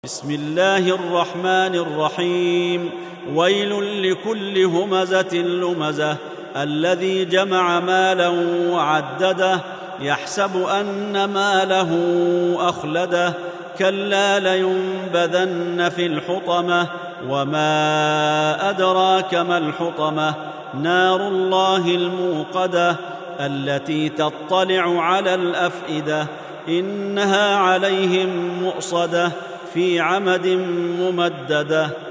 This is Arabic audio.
بسم الله الرحمن الرحيم. ويل لكل همزة لمزة الذي جمع مالا وعدده يحسب أن ماله أخلده كلا لينبذن في الحطمة وما أدراك ما الحطمة نار الله الموقدة التي تطلع على الأفئدة إنها عليهم مؤصدة في عمد ممدده.